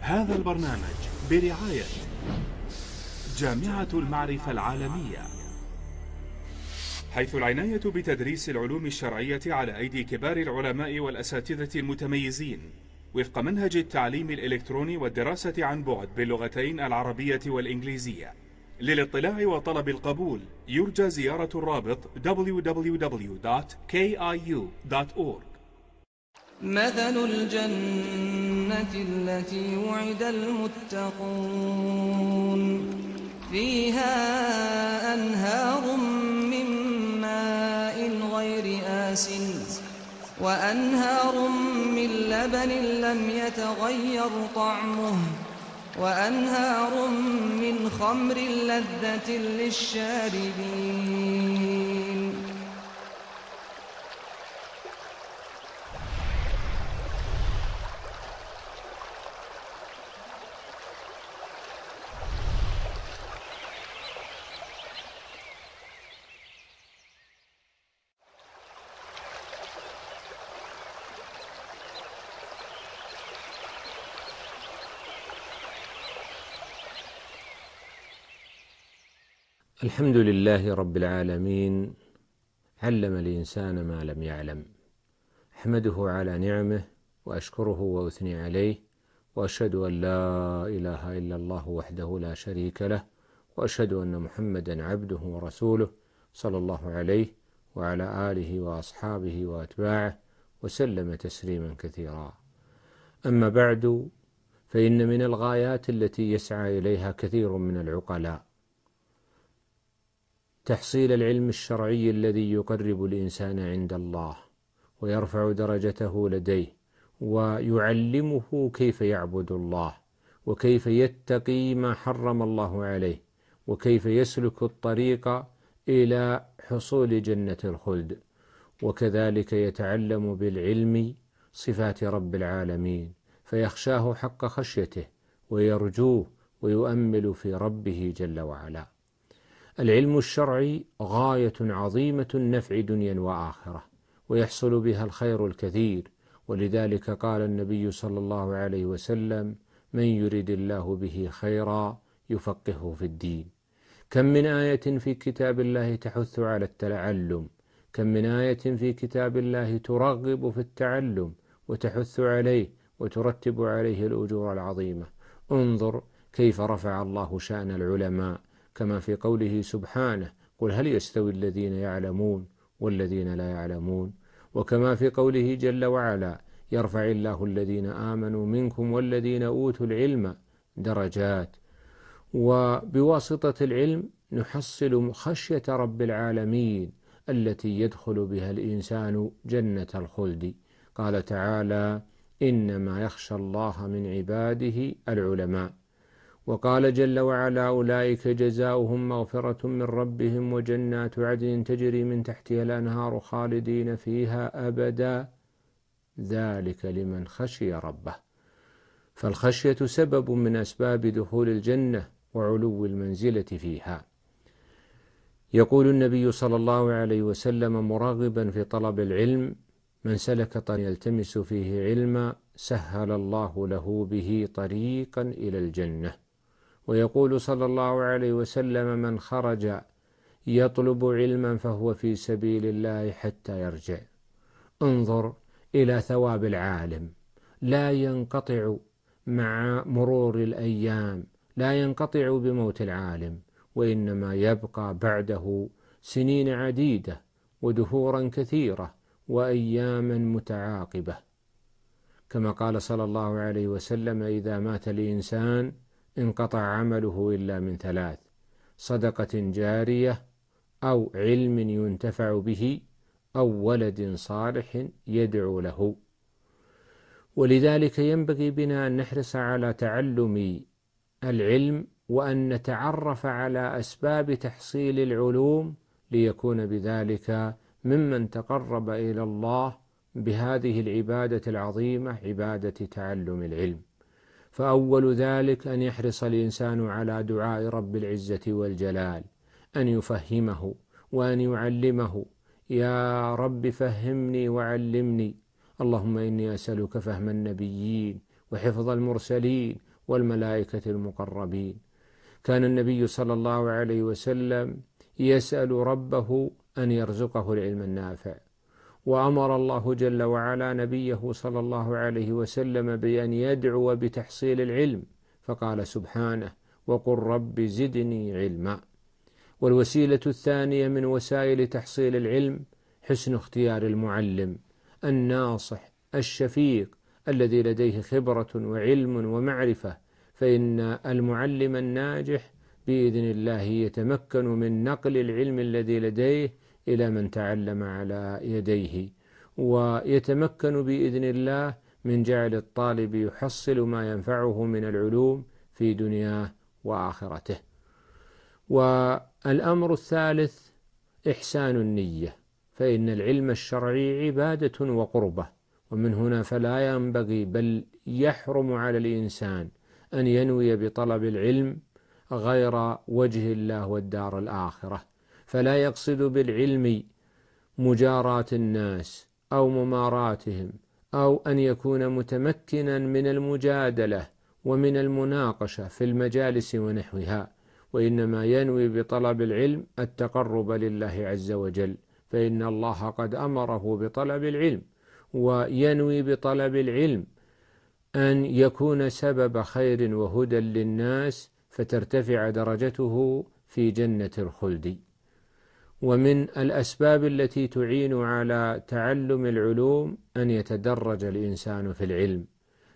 هذا البرنامج برعاية جامعة المعرفة العالمية، حيث العناية بتدريس العلوم الشرعية على أيدي كبار العلماء والأساتذة المتميزين وفق منهج التعليم الإلكتروني والدراسة عن بعد باللغتين العربية والإنجليزية. للاطلاع وطلب القبول يرجى زيارة الرابط www.kiu.org. مثل الجنة التي وعد المتقون فيها أنهار من ماء غير آسن وأنهار من لبن لم يتغير طعمه وأنهار من خمر لذة للشاربين. الحمد لله رب العالمين، علم الإنسان ما لم يعلم. أحمده على نعمه وأشكره وأثني عليه، وأشهد أن لا إله إلا الله وحده لا شريك له، وأشهد أن محمدا عبده ورسوله صلى الله عليه وعلى آله وأصحابه وأتباعه وسلم تسليما كثيرا. أما بعد، فإن من الغايات التي يسعى إليها كثير من العقلاء تحصيل العلم الشرعي الذي يقرب الإنسان عند الله ويرفع درجته لديه، ويعلمه كيف يعبد الله وكيف يتقي ما حرم الله عليه وكيف يسلك الطريق إلى حصول جنة الخلد. وكذلك يتعلم بالعلم صفات رب العالمين فيخشاه حق خشيته ويرجوه ويؤمل في ربه جل وعلا. العلم الشرعي غاية عظيمة النفع دنيا وآخرة، ويحصل بها الخير الكثير، ولذلك قال النبي صلى الله عليه وسلم: من يرد الله به خيرا يفقهه في الدين. كم من آية في كتاب الله تحث على التعلم، كم من آية في كتاب الله ترغب في التعلم وتحث عليه وترتب عليه الأجور العظيمة. انظر كيف رفع الله شأن العلماء، كما في قوله سبحانه: قل هل يستوي الذين يعلمون والذين لا يعلمون، وكما في قوله جل وعلا: يرفع الله الذين آمنوا منكم والذين أوتوا العلم درجات. وبواسطة العلم نحصل خشية رب العالمين التي يدخل بها الإنسان جنة الخلد. قال تعالى: إنما يخشى الله من عباده العلماء. وقال جل وعلا: أولئك جزاؤهم مغفرة من ربهم وجنات عدن تجري من تحتها الأنهار خالدين فيها أبدا، ذلك لمن خشي ربه. فالخشية سبب من أسباب دخول الجنة وعلو المنزلة فيها. يقول النبي صلى الله عليه وسلم مراغبا في طلب العلم: من سلك طريقا يلتمس فيه علما سهل الله له به طريقا إلى الجنة. ويقول صلى الله عليه وسلم: من خرج يطلب علما فهو في سبيل الله حتى يرجع. انظر إلى ثواب العالم، لا ينقطع مع مرور الأيام، لا ينقطع بموت العالم، وإنما يبقى بعده سنين عديدة ودهورا كثيرة وأياما متعاقبة. كما قال صلى الله عليه وسلم: إذا مات الإنسان انقطع عمله إلا من ثلاث: صدقة جارية، أو علم ينتفع به، أو ولد صالح يدعو له. ولذلك ينبغي بنا أن نحرص على تعلم العلم وأن نتعرف على أسباب تحصيل العلوم، ليكون بذلك ممن تقرب إلى الله بهذه العبادة العظيمة، عبادة تعلم العلم. فأول ذلك أن يحرص الإنسان على دعاء رب العزة والجلال، أن يفهمه وأن يعلمه: يا رب فهمني وعلمني، اللهم إني أسألك فهم النبيين وحفظ المرسلين والملائكة المقربين. كان النبي صلى الله عليه وسلم يسأل ربه أن يرزقه العلم النافع، وأمر الله جل وعلا نبيه صلى الله عليه وسلم بأن يدعو بتحصيل العلم، فقال سبحانه: وقل رب زدني علما. والوسيلة الثانية من وسائل تحصيل العلم حسن اختيار المعلم الناصح الشفيق الذي لديه خبرة وعلم ومعرفة، فإن المعلم الناجح بإذن الله يتمكن من نقل العلم الذي لديه إلى من تعلم على يديه، ويتمكن بإذن الله من جعل الطالب يحصل ما ينفعه من العلوم في دنياه وآخرته. والأمر الثالث إحسان النية، فإن العلم الشرعي عبادة وقربة، ومن هنا فلا ينبغي بل يحرم على الإنسان أن ينوي بطلب العلم غير وجه الله والدار الآخرة، فلا يقصد بالعلم مجاراة الناس أو مماراتهم، أو أن يكون متمكنا من المجادلة ومن المناقشة في المجالس ونحوها، وإنما ينوي بطلب العلم التقرب لله عز وجل، فإن الله قد أمره بطلب العلم، وينوي بطلب العلم أن يكون سبب خير وهدى للناس فترتفع درجته في جنة الخلد. ومن الأسباب التي تعين على تعلم العلوم أن يتدرج الإنسان في العلم،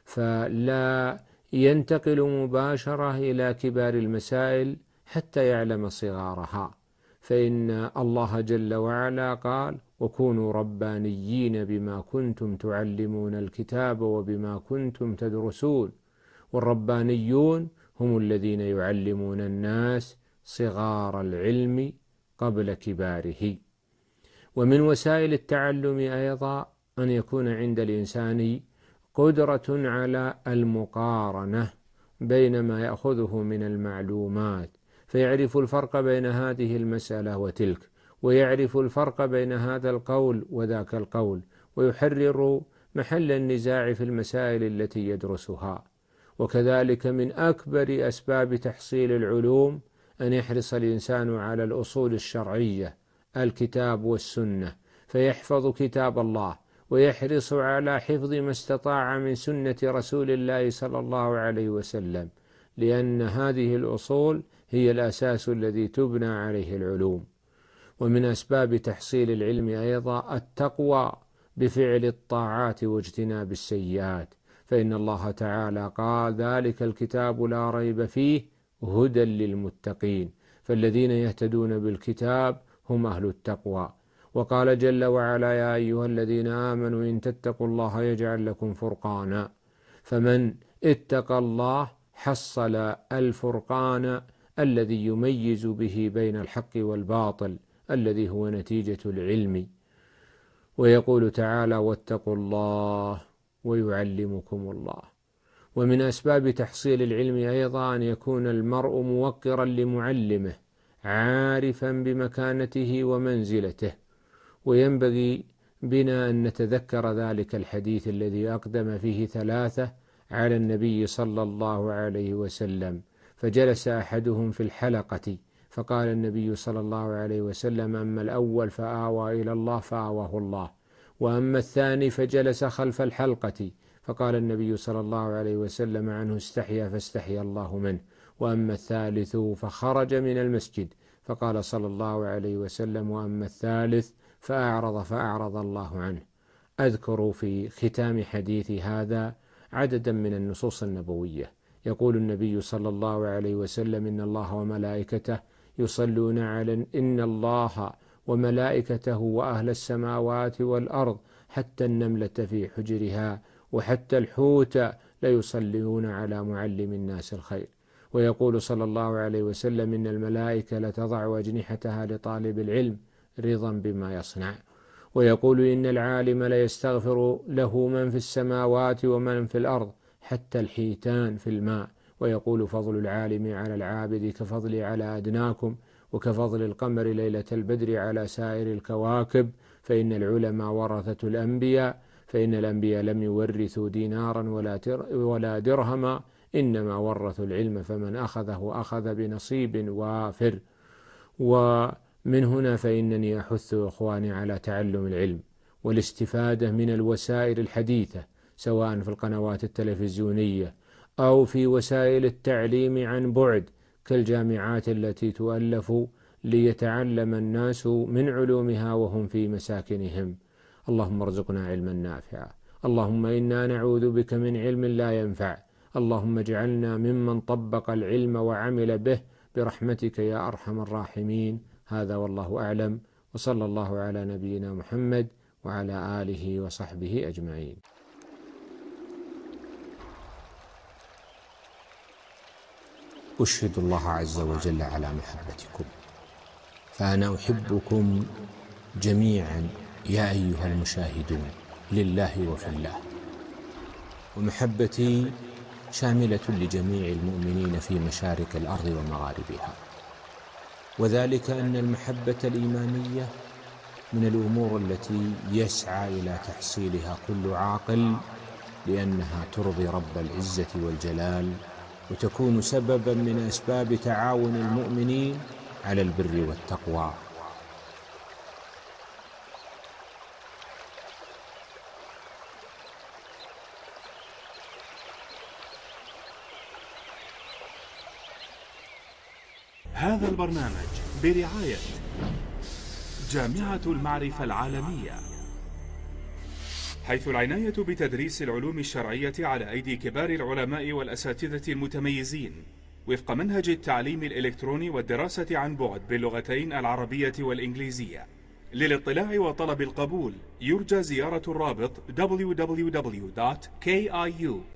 فلا ينتقل مباشرة إلى كبار المسائل حتى يعلم صغارها، فإن الله جل وعلا قال: وكونوا ربانيين بما كنتم تعلمون الكتاب وبما كنتم تدرسون. والربانيون هم الذين يعلمون الناس صغار العلم قبل كباره. ومن وسائل التعلم أيضا أن يكون عند الإنسان قدرة على المقارنة بين ما يأخذه من المعلومات، فيعرف الفرق بين هذه المسألة وتلك، ويعرف الفرق بين هذا القول وذاك القول، ويحرر محل النزاع في المسائل التي يدرسها. وكذلك من أكبر أسباب تحصيل العلوم أن يحرص الإنسان على الأصول الشرعية، الكتاب والسنة، فيحفظ كتاب الله، ويحرص على حفظ ما استطاع من سنة رسول الله صلى الله عليه وسلم، لأن هذه الأصول هي الأساس الذي تبنى عليه العلوم. ومن أسباب تحصيل العلم أيضا التقوى بفعل الطاعات واجتناب السيئات، فإن الله تعالى قال: ذلك الكتاب لا ريب فيه هدى للمتقين، فالذين يهتدون بالكتاب هم أهل التقوى. وقال جل وعلا: يا أيها الذين آمنوا إن تتقوا الله يجعل لكم فرقانا. فمن اتقى الله حصل الفرقان الذي يميز به بين الحق والباطل، الذي هو نتيجة العلم. ويقول تعالى: واتقوا الله ويعلمكم الله. ومن أسباب تحصيل العلم أيضا أن يكون المرء موقرا لمعلمه، عارفا بمكانته ومنزلته. وينبغي بنا أن نتذكر ذلك الحديث الذي أقدم فيه 3 على النبي صلى الله عليه وسلم، فجلس أحدهم في الحلقة، فقال النبي صلى الله عليه وسلم: أما الأول فآوى إلى الله فآواه الله، وأما الثاني فجلس خلف الحلقة، فقال النبي صلى الله عليه وسلم عنه: استحيا فاستحيا الله منه، وأما الثالث فخرج من المسجد، فقال صلى الله عليه وسلم: وأما الثالث فأعرض فأعرض الله عنه. أذكر في ختام حديثي هذا عددا من النصوص النبوية. يقول النبي صلى الله عليه وسلم: إن الله وملائكته يصلون على إن الله وملائكته وأهل السماوات والأرض حتى النملة في حجرها وحتى الحوت ليصلون على معلم الناس الخير. ويقول صلى الله عليه وسلم: إن الملائكة لتضع أجنحتها لطالب العلم رضا بما يصنع. ويقول: إن العالم ليستغفر له من في السماوات ومن في الأرض حتى الحيتان في الماء. ويقول: فضل العالم على العابد كفضلي على أدناكم، وكفضل القمر ليلة البدر على سائر الكواكب، فإن العلماء ورثة الأنبياء، فإن الأنبياء لم يورثوا دينارا ولا درهما، إنما ورثوا العلم فمن أخذه أخذ بنصيب وافر. ومن هنا فإنني أحث إخواني على تعلم العلم والاستفادة من الوسائل الحديثة، سواء في القنوات التلفزيونية أو في وسائل التعليم عن بعد كالجامعات التي تؤلف ليتعلم الناس من علومها وهم في مساكنهم. اللهم ارزقنا علما نافعا. اللهم إنا نعوذ بك من علم لا ينفع. اللهم اجعلنا ممن طبق العلم وعمل به برحمتك يا أرحم الراحمين. هذا والله أعلم، وصلى الله على نبينا محمد وعلى آله وصحبه أجمعين. أشهد الله عز وجل على محبتكم، فأنا أحبكم جميعا يا أيها المشاهدون لله وفي الله، ومحبتي شاملة لجميع المؤمنين في مشارق الأرض ومغاربها، وذلك أن المحبة الإيمانية من الأمور التي يسعى إلى تحصيلها كل عاقل، لأنها ترضي رب العزة والجلال وتكون سببا من أسباب تعاون المؤمنين على البر والتقوى. هذا البرنامج برعاية جامعة المعرفة العالمية، حيث العناية بتدريس العلوم الشرعية على أيدي كبار العلماء والأساتذة المتميزين وفق منهج التعليم الإلكتروني والدراسة عن بعد باللغتين العربية والإنجليزية. للاطلاع وطلب القبول يرجى زيارة الرابط www.kiu